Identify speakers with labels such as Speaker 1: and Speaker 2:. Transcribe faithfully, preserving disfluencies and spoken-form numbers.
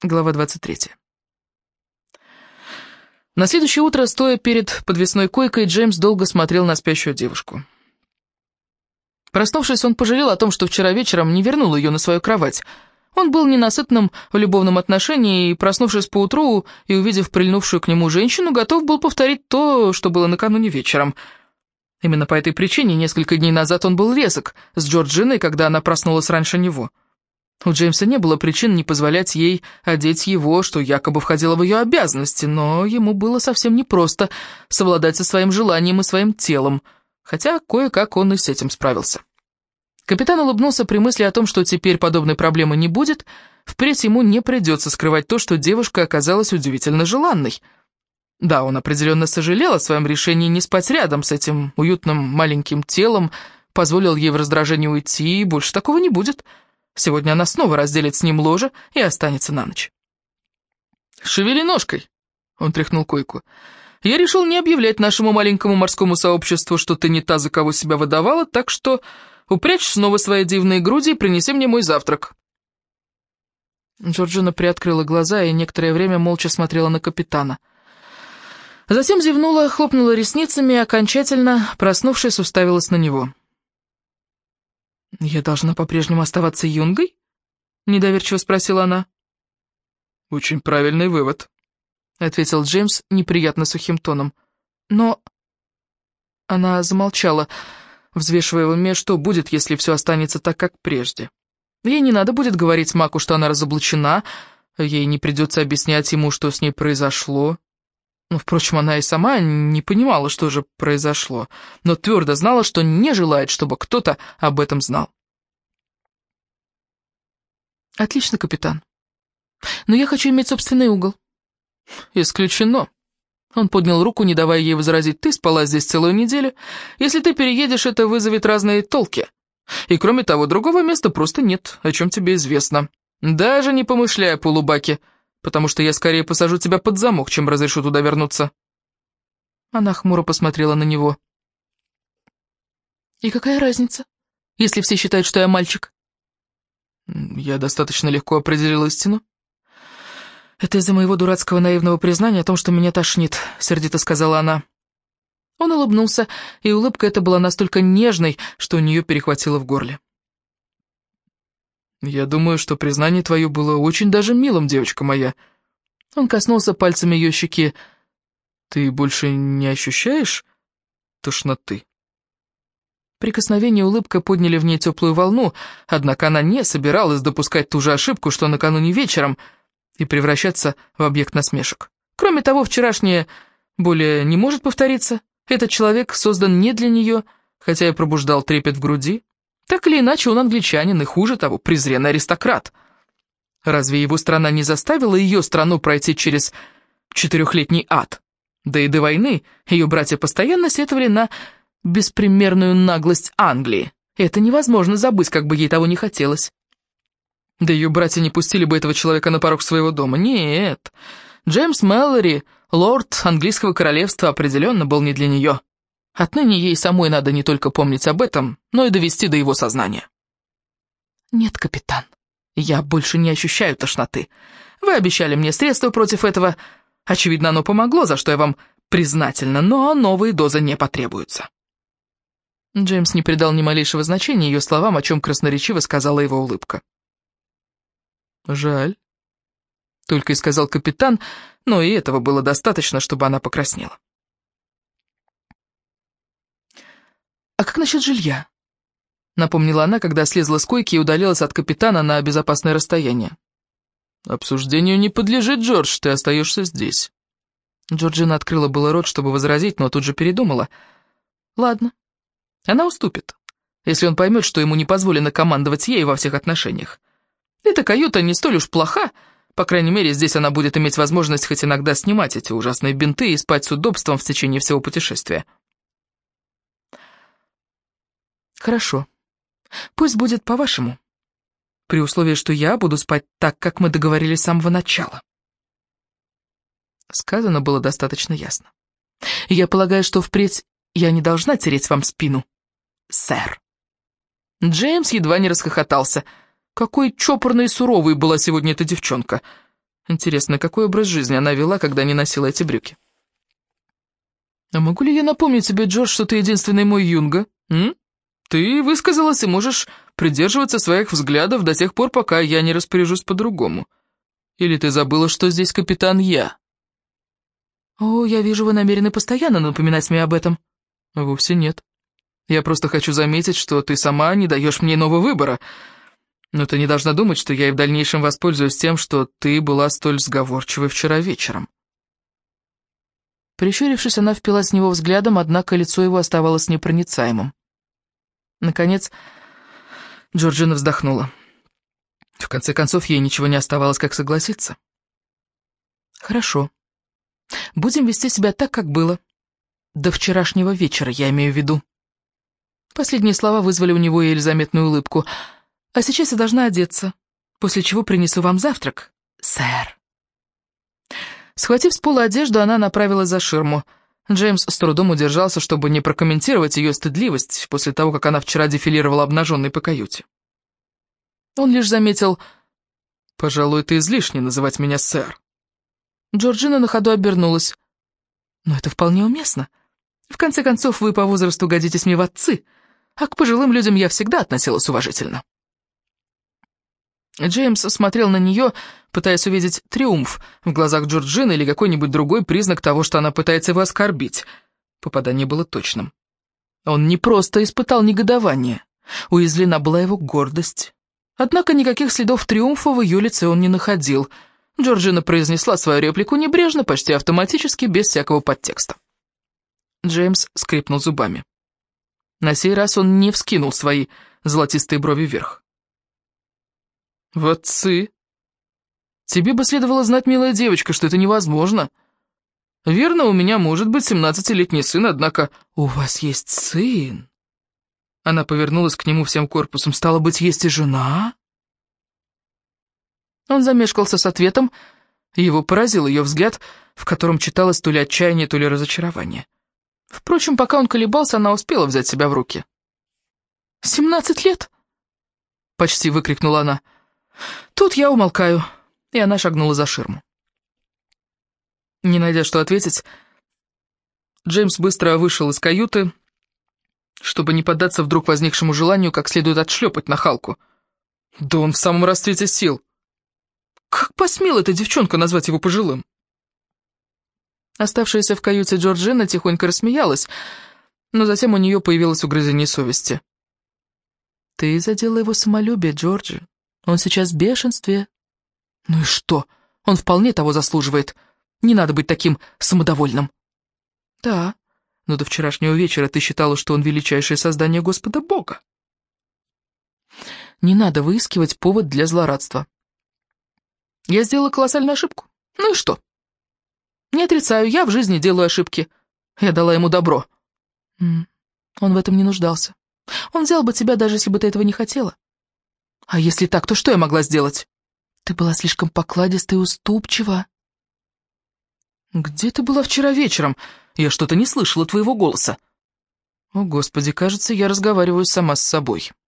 Speaker 1: Глава двадцать третья. На следующее утро, стоя перед подвесной койкой, Джеймс долго смотрел на спящую девушку. Проснувшись, он пожалел о том, что вчера вечером не вернул ее на свою кровать. Он был ненасытным в любовном отношении, и, проснувшись поутру и увидев прильнувшую к нему женщину, готов был повторить то, что было накануне вечером. Именно по этой причине несколько дней назад он был резок с Джорджиной, когда она проснулась раньше него. У Джеймса не было причин не позволять ей одеть его, что якобы входило в ее обязанности, но ему было совсем непросто совладать со своим желанием и своим телом, хотя кое-как он и с этим справился. Капитан улыбнулся при мысли о том, что теперь подобной проблемы не будет, впредь ему не придется скрывать то, что девушка оказалась удивительно желанной. Да, он определенно сожалел о своем решении не спать рядом с этим уютным маленьким телом, позволил ей в раздражении уйти, и больше такого не будет. Сегодня она снова разделит с ним ложе и останется на ночь. «Шевели ножкой!» — он тряхнул койку. «Я решил не объявлять нашему маленькому морскому сообществу, что ты не та, за кого себя выдавала, так что упрячь снова свои дивные груди и принеси мне мой завтрак». Джорджина приоткрыла глаза и некоторое время молча смотрела на капитана. Затем зевнула, хлопнула ресницами и, окончательно проснувшись, уставилась на него. «Я должна по-прежнему оставаться юнгой?» — недоверчиво спросила она. «Очень правильный вывод», — ответил Джеймс неприятно сухим тоном. «Но...» Она замолчала, взвешивая в уме, что будет, если все останется так, как прежде. Ей не надо будет говорить Маку, что она разоблачена, ей не придется объяснять ему, что с ней произошло. Ну, впрочем, она и сама не понимала, что же произошло, но твердо знала, что не желает, чтобы кто-то об этом знал. «Отлично, капитан. Но я хочу иметь собственный угол». «Исключено». Он поднял руку, не давая ей возразить. «Ты спала здесь целую неделю. Если ты переедешь, это вызовет разные толки. И кроме того, другого места просто нет, о чем тебе известно. Даже не помышляй о полубаке, потому что я скорее посажу тебя под замок, чем разрешу туда вернуться». Она хмуро посмотрела на него. «И какая разница, если все считают, что я мальчик?» «Я достаточно легко определил истину». «Это из-за моего дурацкого наивного признания о том, что меня тошнит», — сердито сказала она. Он улыбнулся, и улыбка эта была настолько нежной, что у нее перехватило в горле. «Я думаю, что признание твое было очень даже милым, девочка моя». Он коснулся пальцами ее щеки. «Ты больше не ощущаешь тошноты?» Прикосновение и улыбка подняли в ней теплую волну, однако она не собиралась допускать ту же ошибку, что накануне вечером, и превращаться в объект насмешек. Кроме того, вчерашнее более не может повториться. Этот человек создан не для нее, хотя и пробуждал трепет в груди. Так или иначе, он англичанин, и хуже того, презренный аристократ. Разве его страна не заставила ее страну пройти через четырехлетний ад? Да и до войны ее братья постоянно сетовали на беспримерную наглость Англии. Это невозможно забыть, как бы ей того не хотелось. Да ее братья не пустили бы этого человека на порог своего дома. Нет, Джеймс Мэллори, лорд английского королевства, определенно был не для нее. Отныне ей самой надо не только помнить об этом, но и довести до его сознания. «Нет, капитан, я больше не ощущаю тошноты. Вы обещали мне средства против этого. Очевидно, оно помогло, за что я вам признательна, но новые дозы не потребуются». Джеймс не придал ни малейшего значения ее словам, о чем красноречиво сказала его улыбка. «Жаль», — только и сказал капитан, но и этого было достаточно, чтобы она покраснела. «А как насчет жилья?» — напомнила она, когда слезла с койки и удалилась от капитана на безопасное расстояние. «Обсуждению не подлежит, Джордж, ты остаешься здесь». Джорджина открыла было рот, чтобы возразить, но тут же передумала. «Ладно, она уступит, если он поймет, что ему не позволено командовать ей во всех отношениях. Эта каюта не столь уж плоха, по крайней мере, здесь она будет иметь возможность хоть иногда снимать эти ужасные бинты и спать с удобством в течение всего путешествия». «Хорошо, пусть будет по-вашему, при условии, что я буду спать так, как мы договорились с самого начала». Сказано было достаточно ясно. «Я полагаю, что впредь я не должна тереть вам спину, сэр». Джеймс едва не расхохотался. Какой чопорной и суровой была сегодня эта девчонка. Интересно, какой образ жизни она вела, когда не носила эти брюки? А могу ли я напомнить тебе, Джордж, что ты единственный мой юнга? М? Ты высказалась и можешь придерживаться своих взглядов до тех пор, пока я не распоряжусь по-другому. Или ты забыла, что здесь капитан я? О, я вижу, вы намерены постоянно напоминать мне об этом. Вовсе нет. Я просто хочу заметить, что ты сама не даешь мне иного выбора. Но ты не должна думать, что я и в дальнейшем воспользуюсь тем, что ты была столь сговорчивой вчера вечером. Прищурившись, она впилась в него взглядом, однако лицо его оставалось непроницаемым. Наконец, Джорджина вздохнула. В конце концов, ей ничего не оставалось, как согласиться. «Хорошо. Будем вести себя так, как было. До вчерашнего вечера, я имею в виду». Последние слова вызвали у него еле заметную улыбку. «А сейчас я должна одеться, после чего принесу вам завтрак, сэр». Схватив с пола одежду, она направилась за ширму. Джеймс с трудом удержался, чтобы не прокомментировать ее стыдливость после того, как она вчера дефилировала обнаженной по каюте. Он лишь заметил: «Пожалуй, это излишне называть меня сэр». Джорджина на ходу обернулась. «Но это вполне уместно. В конце концов, вы по возрасту годитесь мне в отцы, а к пожилым людям я всегда относилась уважительно». Джеймс смотрел на нее, пытаясь увидеть триумф в глазах Джорджины или какой-нибудь другой признак того, что она пытается его оскорбить. Попадание было точным. Он не просто испытал негодование, уязвлена была его гордость. Однако никаких следов триумфа в ее лице он не находил. Джорджина произнесла свою реплику небрежно, почти автоматически, без всякого подтекста. Джеймс скрипнул зубами. На сей раз он не вскинул свои золотистые брови вверх. «В отцы? Тебе бы следовало знать, милая девочка, что это невозможно. Верно, у меня может быть семнадцатилетний сын, однако у вас есть сын». Она повернулась к нему всем корпусом. «Стало быть, есть и жена?» Он замешкался с ответом, и его поразил ее взгляд, в котором читалось то ли отчаяние, то ли разочарование. Впрочем, пока он колебался, она успела взять себя в руки. «Семнадцать лет?» — почти выкрикнула она. «Тут я умолкаю», и она шагнула за ширму. Не найдя что ответить, Джеймс быстро вышел из каюты, чтобы не поддаться вдруг возникшему желанию как следует отшлепать нахалку. Да он в самом расцвете сил. Как посмела эта девчонка назвать его пожилым? Оставшаяся в каюте Джорджина тихонько рассмеялась, но затем у нее появилось угрызение совести. «Ты задела его самолюбие, Джорджи. Он сейчас в бешенстве». «Ну и что? Он вполне того заслуживает. Не надо быть таким самодовольным». «Да, но до вчерашнего вечера ты считала, что он величайшее создание Господа Бога». «Не надо выискивать повод для злорадства. Я сделала колоссальную ошибку. Ну и что? Не отрицаю, я в жизни делаю ошибки. Я дала ему добро». М-м, он в этом не нуждался. Он взял бы тебя, даже если бы ты этого не хотела. А если так, то что я могла сделать? Ты была слишком покладиста и уступчива. Где ты была вчера вечером? Я что-то не слышала твоего голоса. О, Господи, кажется, я разговариваю сама с собой.